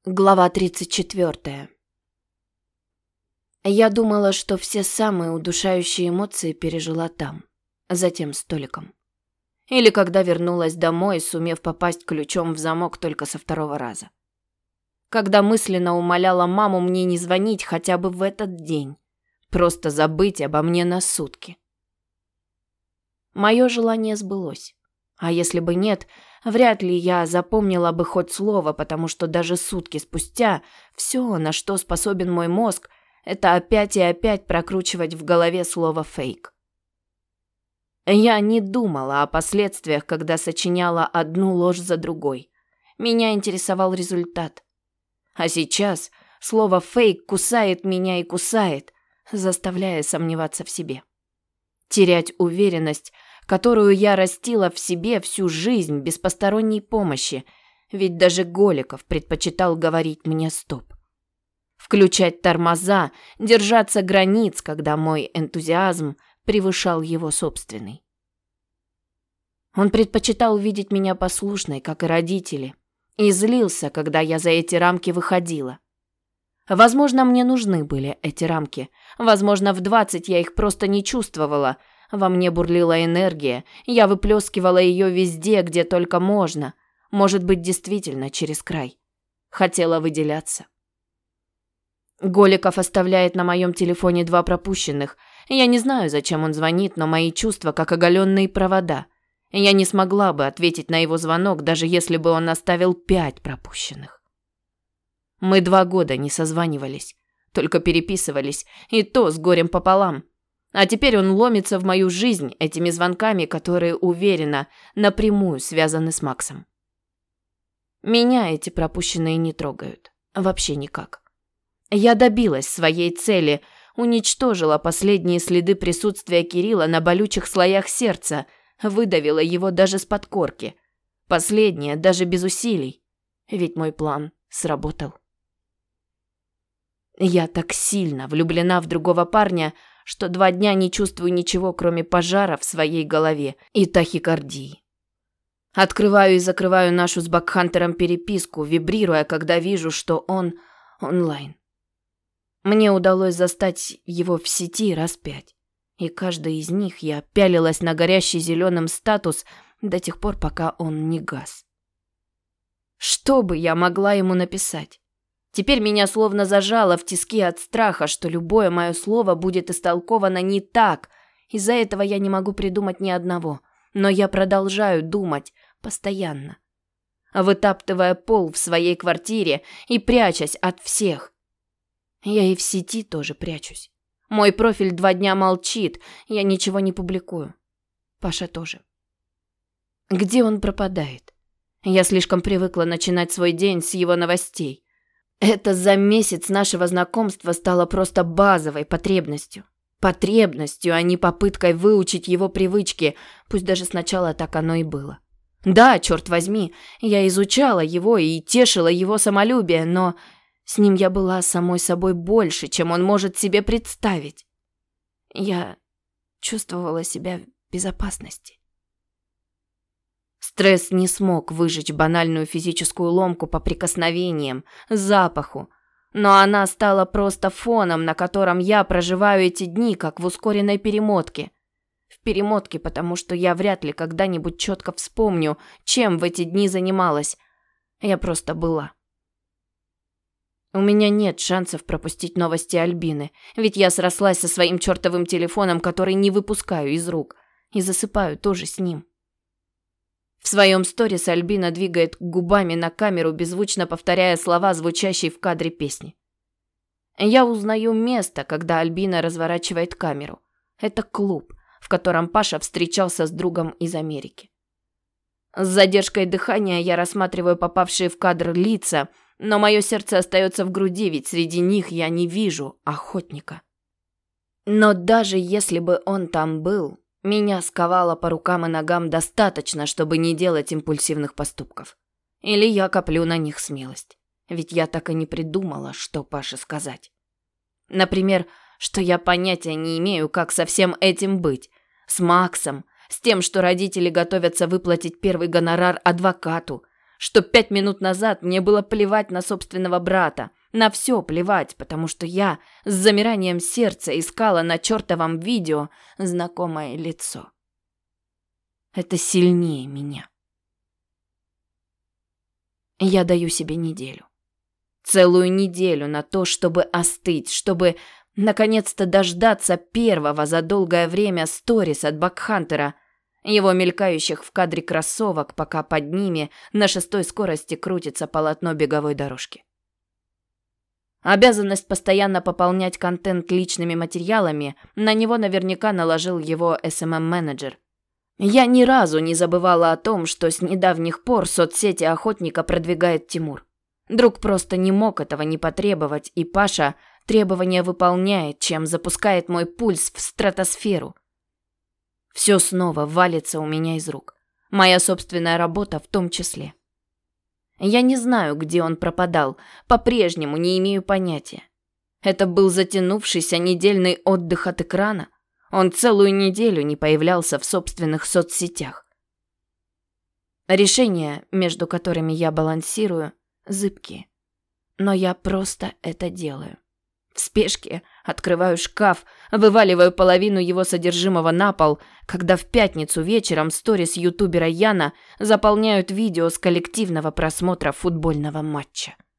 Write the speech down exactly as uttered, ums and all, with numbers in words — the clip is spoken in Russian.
Глава тридцать четвёртая. Я думала, что все самые удушающие эмоции пережила там, за тем столиком. Или когда вернулась домой, сумев попасть ключом в замок только со второго раза. Когда мысленно умоляла маму мне не звонить хотя бы в этот день, просто забыть обо мне на сутки. Мое желание сбылось. А если бы нет, вряд ли я запомнила бы хоть слово, потому что даже сутки спустя все, на что способен мой мозг, это опять и опять прокручивать в голове слово «фейк». Я не думала о последствиях, когда сочиняла одну ложь за другой. Меня интересовал результат. А сейчас слово «фейк» кусает меня и кусает, заставляя сомневаться в себе. Терять уверенность, которую я растила в себе всю жизнь без посторонней помощи, ведь даже Голиков предпочитал говорить мне «стоп». Включать тормоза, держаться границ, когда мой энтузиазм превышал его собственный. Он предпочитал видеть меня послушной, как и родители, и злился, когда я за эти рамки выходила. Возможно, мне нужны были эти рамки. Возможно, в двадцать я их просто не чувствовала. Во мне бурлила энергия, я выплескивала ее везде, где только можно. Может быть, действительно, через край. Хотела выделяться. Голиков оставляет на моем телефоне два пропущенных. Я не знаю, зачем он звонит, но мои чувства как оголенные провода. Я не смогла бы ответить на его звонок, даже если бы он оставил пять пропущенных. Мы два года не созванивались, только переписывались, и то с горем пополам. А теперь он ломится в мою жизнь этими звонками, которые, уверена, напрямую связаны с Максом. Меня эти пропущенные не трогают. Вообще никак. Я добилась своей цели, уничтожила последние следы присутствия Кирилла на болючих слоях сердца, выдавила его даже с подкорки. Последнее, даже без усилий. Ведь мой план сработал. Я так сильно влюблена в другого парня, что два дня не чувствую ничего, кроме пожара в своей голове и тахикардии. Открываю и закрываю нашу с Бакхантером переписку, вибрируя, когда вижу, что он онлайн. Мне удалось застать его в сети раз пять, и каждый из них я пялилась на горящий зеленым статус до тех пор, пока он не гас. Что бы я могла ему написать? Теперь меня словно зажало в тиски от страха, что любое мое слово будет истолковано не так. Из-за этого я не могу придумать ни одного. Но я продолжаю думать постоянно, вытаптывая пол в своей квартире и прячась от всех. Я и в сети тоже прячусь. Мой профиль два дня молчит, я ничего не публикую. Паша тоже. Где он пропадает? Я слишком привыкла начинать свой день с его новостей. Это за месяц нашего знакомства стало просто базовой потребностью. Потребностью, а не попыткой выучить его привычки, пусть даже сначала так оно и было. Да, черт возьми, я изучала его и тешила его самолюбие, но с ним я была самой собой больше, чем он может себе представить. Я чувствовала себя в безопасности. Стресс не смог выжечь банальную физическую ломку по прикосновениям, запаху, но она стала просто фоном, на котором я проживаю эти дни, как в ускоренной перемотке. В перемотке, потому что я вряд ли когда-нибудь четко вспомню, чем в эти дни занималась. Я просто была. У меня нет шансов пропустить новости Альбины, ведь я срослась со своим чертовым телефоном, который не выпускаю из рук, и засыпаю тоже с ним. В своем сторис Альбина двигает губами на камеру, беззвучно повторяя слова, звучащие в кадре песни. Я узнаю место, когда Альбина разворачивает камеру. Это клуб, в котором Паша встречался с другом из Америки. С задержкой дыхания я рассматриваю попавшие в кадр лица, но мое сердце остается в груди, ведь среди них я не вижу охотника. Но даже если бы он там был, меня сковало по рукам и ногам достаточно, чтобы не делать импульсивных поступков. Или я коплю на них смелость. Ведь я так и не придумала, что Паше сказать. Например, что я понятия не имею, как со всем этим быть. С Максом, с тем, что родители готовятся выплатить первый гонорар адвокату, что пять минут назад мне было плевать на собственного брата. На все плевать, потому что я с замиранием сердца искала на чертовом видео знакомое лицо. Это сильнее меня. Я даю себе неделю. Целую неделю на то, чтобы остыть, чтобы наконец-то дождаться первого за долгое время сторис от Бакхантера, его мелькающих в кадре кроссовок, пока под ними на шестой скорости крутится полотно беговой дорожки. Обязанность постоянно пополнять контент личными материалами на него наверняка наложил его эс эм эм-менеджер. Я ни разу не забывала о том, что с недавних пор соцсети охотника продвигает Тимур. Друг просто не мог этого не потребовать, и Паша требования выполняет, чем запускает мой пульс в стратосферу. Все снова валится у меня из рук. Моя собственная работа в том числе. Я не знаю, где он пропадал, по-прежнему не имею понятия. Это был затянувшийся недельный отдых от экрана. Он целую неделю не появлялся в собственных соцсетях. Решения, между которыми я балансирую, зыбкие. Но я просто это делаю. В спешке открываю шкаф, вываливаю половину его содержимого на пол, когда в пятницу вечером сторис ютубера Яна заполняют видео с коллективного просмотра футбольного матча.